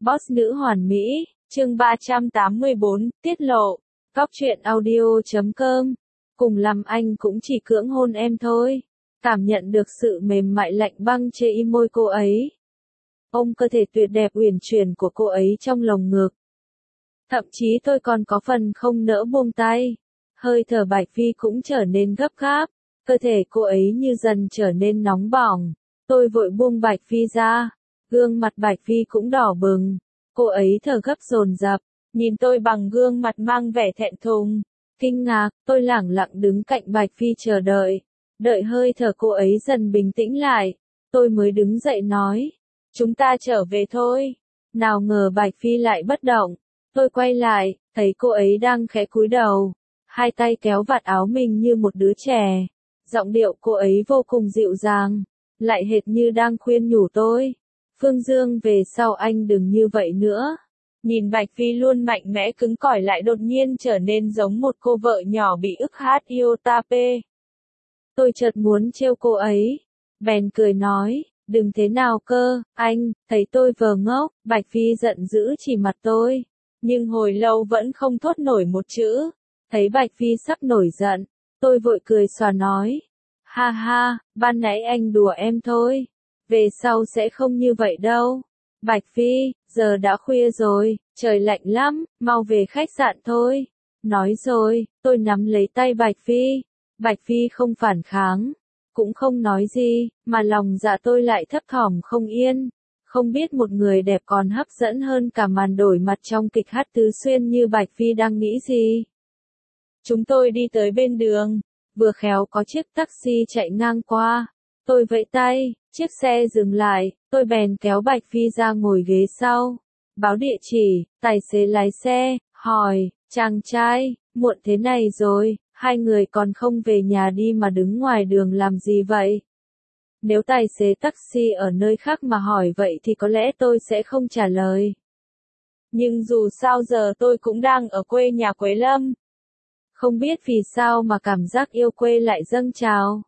Boss nữ hoàn mỹ, chương 384, tiết lộ. Cóc truyện audio.com. Cùng làm anh cũng chỉ cưỡng hôn em thôi. Cảm nhận được sự mềm mại lạnh băng trên môi cô ấy. Ôm cơ thể tuyệt đẹp uyển chuyển của cô ấy trong lồng ngực. Thậm chí tôi còn có phần không nỡ buông tay. Hơi thở Bạch Phi cũng trở nên gấp gáp. Cơ thể cô ấy như dần trở nên nóng bỏng. Tôi vội buông Bạch Phi ra. Gương mặt Bạch Phi cũng đỏ bừng. Cô ấy thở gấp dồn dập, nhìn tôi bằng gương mặt mang vẻ thẹn thùng. Kinh ngạc, tôi lẳng lặng đứng cạnh Bạch Phi chờ đợi. Đợi hơi thở cô ấy dần bình tĩnh lại. Tôi mới đứng dậy nói. Chúng ta trở về thôi. Nào ngờ Bạch Phi lại bất động. Tôi quay lại, thấy cô ấy đang khẽ cúi đầu. Hai tay kéo vạt áo mình như một đứa trẻ. Giọng điệu cô ấy vô cùng dịu dàng. Lại hệt như đang khuyên nhủ tôi. Phương Dương, về sau anh đừng như vậy nữa. Nhìn Bạch Phi luôn mạnh mẽ cứng cỏi lại đột nhiên trở nên giống một cô vợ nhỏ bị ức hát yêu tape. Tôi chợt muốn trêu cô ấy. Bèn cười nói, đừng thế nào cơ, anh. Thấy tôi vờ ngốc, Bạch Phi giận dữ chỉ mặt tôi. Nhưng hồi lâu vẫn không thốt nổi một chữ. Thấy Bạch Phi sắp nổi giận, tôi vội cười xòa nói. Ha ha, ban nãy anh đùa em thôi. Về sau sẽ không như vậy đâu. Bạch Phi, giờ đã khuya rồi, trời lạnh lắm, mau về khách sạn thôi. Nói rồi, tôi nắm lấy tay Bạch Phi. Bạch Phi không phản kháng, cũng không nói gì, mà lòng dạ tôi lại thấp thỏm không yên. Không biết một người đẹp còn hấp dẫn hơn cả màn đổi mặt trong kịch hát tứ xuyên như Bạch Phi đang nghĩ gì. Chúng tôi đi tới bên đường, vừa khéo có chiếc taxi chạy ngang qua. Tôi vẫy tay, chiếc xe dừng lại, tôi bèn kéo Bạch Phi ra ngồi ghế sau. Báo địa chỉ, tài xế lái xe, hỏi, chàng trai, muộn thế này rồi, hai người còn không về nhà đi mà đứng ngoài đường làm gì vậy? Nếu tài xế taxi ở nơi khác mà hỏi vậy thì có lẽ tôi sẽ không trả lời. Nhưng dù sao giờ tôi cũng đang ở quê nhà Quế Lâm. Không biết vì sao mà cảm giác yêu quê lại dâng trào.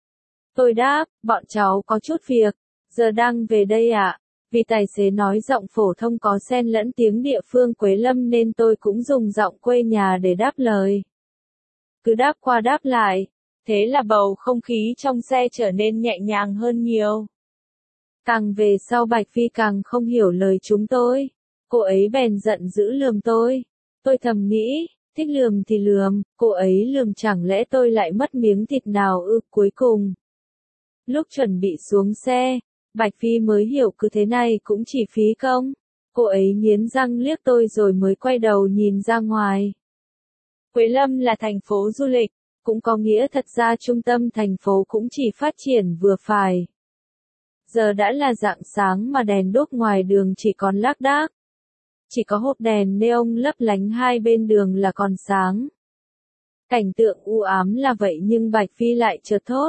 Tôi đáp, bọn cháu có chút việc, giờ đang về đây ạ. Vì tài xế nói giọng phổ thông có xen lẫn tiếng địa phương Quế Lâm nên tôi cũng dùng giọng quê nhà để đáp lời. Cứ đáp qua đáp lại, thế là bầu không khí trong xe trở nên nhẹ nhàng hơn nhiều. Càng về sau Bạch Phi càng không hiểu lời chúng tôi. Cô ấy bèn giận dữ lườm tôi. Tôi thầm nghĩ, thích lườm thì lườm, cô ấy lườm chẳng lẽ tôi lại mất miếng thịt nào ư? Cuối cùng, lúc chuẩn bị xuống xe, Bạch Phi mới hiểu cứ thế này cũng chỉ phí công. Cô ấy nghiến răng liếc tôi rồi mới quay đầu nhìn ra ngoài. Quế Lâm là thành phố du lịch, cũng có nghĩa thật ra trung tâm thành phố cũng chỉ phát triển vừa phải. Giờ đã là rạng sáng mà đèn đốt ngoài đường chỉ còn lác đác. Chỉ có hộp đèn neon lấp lánh hai bên đường là còn sáng. Cảnh tượng u ám là vậy nhưng Bạch Phi lại chợt thốt.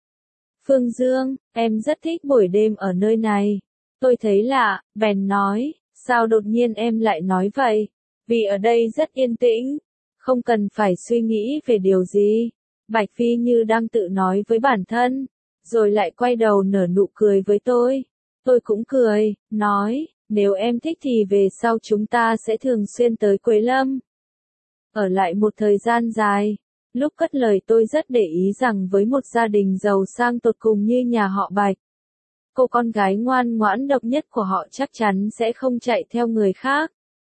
Phương Dương, em rất thích buổi đêm ở nơi này. Tôi thấy lạ, bèn nói, sao đột nhiên em lại nói vậy? Vì ở đây rất yên tĩnh, không cần phải suy nghĩ về điều gì. Bạch Phi như đang tự nói với bản thân, rồi lại quay đầu nở nụ cười với tôi. Tôi cũng cười, nói, nếu em thích thì về sau chúng ta sẽ thường xuyên tới Quế Lâm. Ở lại một thời gian dài. Lúc cất lời tôi rất để ý rằng với một gia đình giàu sang tột cùng như nhà họ Bạch, cô con gái ngoan ngoãn độc nhất của họ chắc chắn sẽ không chạy theo người khác.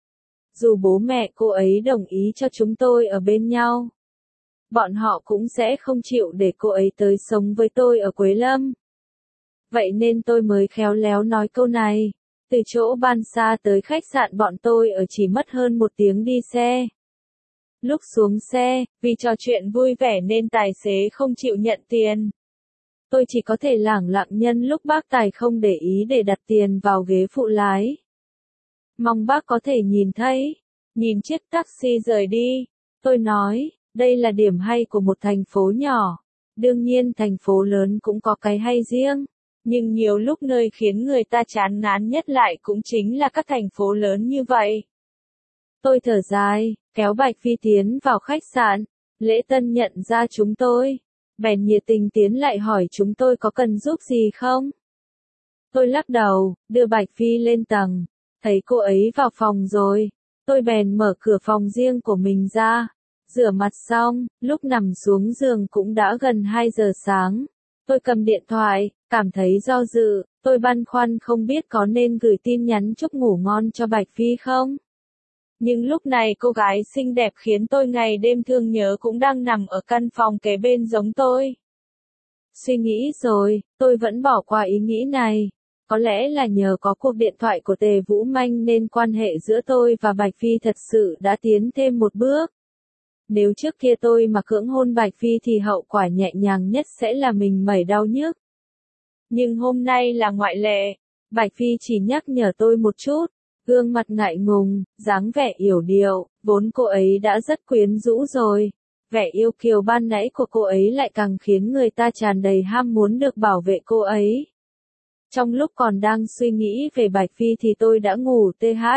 Dù bố mẹ cô ấy đồng ý cho chúng tôi ở bên nhau, bọn họ cũng sẽ không chịu để cô ấy tới sống với tôi ở Quế Lâm. Vậy nên tôi mới khéo léo nói câu này. Từ chỗ Ban Sa tới khách sạn bọn tôi ở chỉ mất hơn 1 tiếng đi xe. Lúc xuống xe, vì trò chuyện vui vẻ nên tài xế không chịu nhận tiền. Tôi chỉ có thể lẳng lặng nhân lúc bác tài không để ý để đặt tiền vào ghế phụ lái. Mong bác có thể nhìn thấy. Nhìn chiếc taxi rời đi. Tôi nói, đây là điểm hay của một thành phố nhỏ. Đương nhiên thành phố lớn cũng có cái hay riêng. Nhưng nhiều lúc nơi khiến người ta chán ngán nhất lại cũng chính là các thành phố lớn như vậy. Tôi thở dài, kéo Bạch Phi tiến vào khách sạn. Lễ Tân nhận ra chúng tôi, bèn nhiệt tình tiến lại hỏi chúng tôi có cần giúp gì không. Tôi lắc đầu, đưa Bạch Phi lên tầng. Thấy cô ấy vào phòng rồi, tôi bèn mở cửa phòng riêng của mình ra. Rửa mặt xong, lúc nằm xuống giường cũng đã gần 2 giờ sáng. Tôi cầm điện thoại, cảm thấy do dự, tôi băn khoăn không biết có nên gửi tin nhắn chúc ngủ ngon cho Bạch Phi không. Nhưng lúc này cô gái xinh đẹp khiến tôi ngày đêm thương nhớ cũng đang nằm ở căn phòng kế bên giống tôi. Suy nghĩ rồi, tôi vẫn bỏ qua ý nghĩ này. Có lẽ là nhờ có cuộc điện thoại của Tề Vũ Manh nên quan hệ giữa tôi và Bạch Phi thật sự đã tiến thêm một bước. Nếu trước kia tôi mà cưỡng hôn Bạch Phi thì hậu quả nhẹ nhàng nhất sẽ là mình mẩy đau nhức. Nhưng hôm nay là ngoại lệ. Bạch Phi chỉ nhắc nhở tôi một chút. Gương mặt ngại ngùng, dáng vẻ yểu điệu, vốn cô ấy đã rất quyến rũ rồi. Vẻ yêu kiều ban nãy của cô ấy lại càng khiến người ta tràn đầy ham muốn được bảo vệ cô ấy. Trong lúc còn đang suy nghĩ về Bạch Phi thì tôi đã ngủ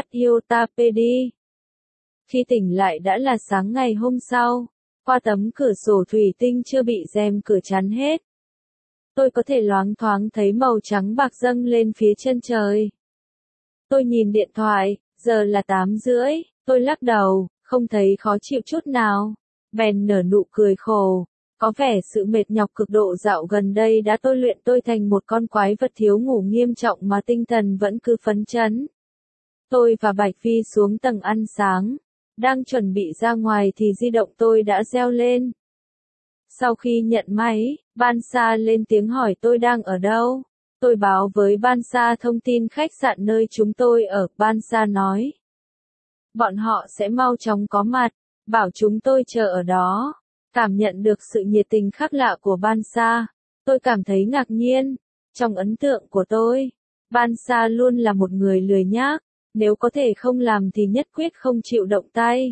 THIOTAPD. Khi tỉnh lại đã là sáng ngày hôm sau, qua tấm cửa sổ thủy tinh chưa bị rèm cửa chắn hết. Tôi có thể loáng thoáng thấy màu trắng bạc dâng lên phía chân trời. Tôi nhìn điện thoại, giờ là 8:30, tôi lắc đầu, không thấy khó chịu chút nào. Bèn nở nụ cười khổ. Có vẻ sự mệt nhọc cực độ dạo gần đây đã tôi luyện tôi thành một con quái vật thiếu ngủ nghiêm trọng mà tinh thần vẫn cứ phấn chấn. Tôi và Bạch Phi xuống tầng ăn sáng. Đang chuẩn bị ra ngoài thì di động tôi đã reo lên. Sau khi nhận máy, Ban Sa lên tiếng hỏi tôi đang ở đâu. Tôi báo với Ban Sa thông tin khách sạn nơi chúng tôi ở. Ban Sa nói bọn họ sẽ mau chóng có mặt, bảo chúng tôi chờ ở đó. Cảm nhận được sự nhiệt tình khác lạ của Ban Sa, tôi cảm thấy ngạc nhiên. Trong ấn tượng của tôi, Ban Sa luôn là một người lười nhác, nếu có thể không làm thì nhất quyết không chịu động tay.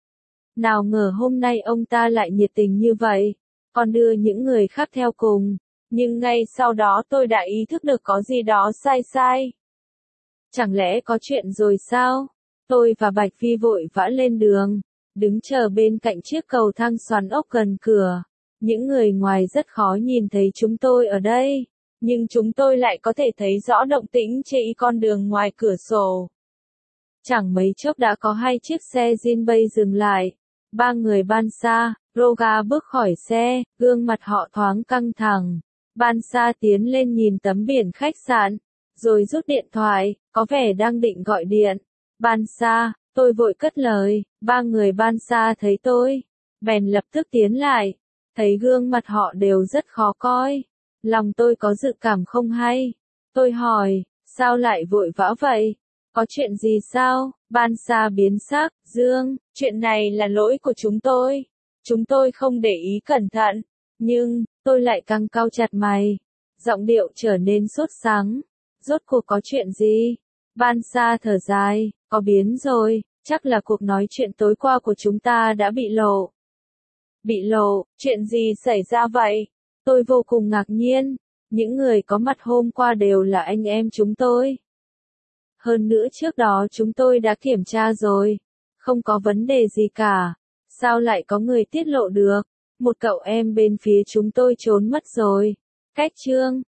Nào ngờ hôm nay ông ta lại nhiệt tình như vậy, còn đưa những người khác theo cùng. Nhưng ngay sau đó tôi đã ý thức được có gì đó sai sai. Chẳng lẽ có chuyện rồi sao? Tôi và Bạch Phi vội vã lên đường, đứng chờ bên cạnh chiếc cầu thang xoắn ốc gần cửa. Những người ngoài rất khó nhìn thấy chúng tôi ở đây, nhưng chúng tôi lại có thể thấy rõ động tĩnh trên con đường ngoài cửa sổ. Chẳng mấy chốc đã có 2 chiếc xe Jinbei dừng lại. 3 người Ban Sa, Roga bước khỏi xe, gương mặt họ thoáng căng thẳng. Ban Sa tiến lên nhìn tấm biển khách sạn, rồi rút điện thoại, có vẻ đang định gọi điện. Ban Sa, tôi vội cất lời. 3 người Ban Sa thấy tôi, bèn lập tức tiến lại. Thấy gương mặt họ đều rất khó coi. Lòng tôi có dự cảm không hay. Tôi hỏi, sao lại vội vã vậy? Có chuyện gì sao? Ban Sa biến sắc, Dương, chuyện này là lỗi của chúng tôi. Chúng tôi không để ý cẩn thận. Nhưng, tôi lại căng cau chặt mày. Giọng điệu trở nên sốt sắng. Rốt cuộc có chuyện gì? Ban Sa thở dài, có biến rồi, chắc là cuộc nói chuyện tối qua của chúng ta đã bị lộ. Bị lộ, chuyện gì xảy ra vậy? Tôi vô cùng ngạc nhiên. Những người có mặt hôm qua đều là anh em chúng tôi. Hơn nữa trước đó chúng tôi đã kiểm tra rồi. Không có vấn đề gì cả. Sao lại có người tiết lộ được? Một cậu em bên phía chúng tôi trốn mất rồi. Cách chương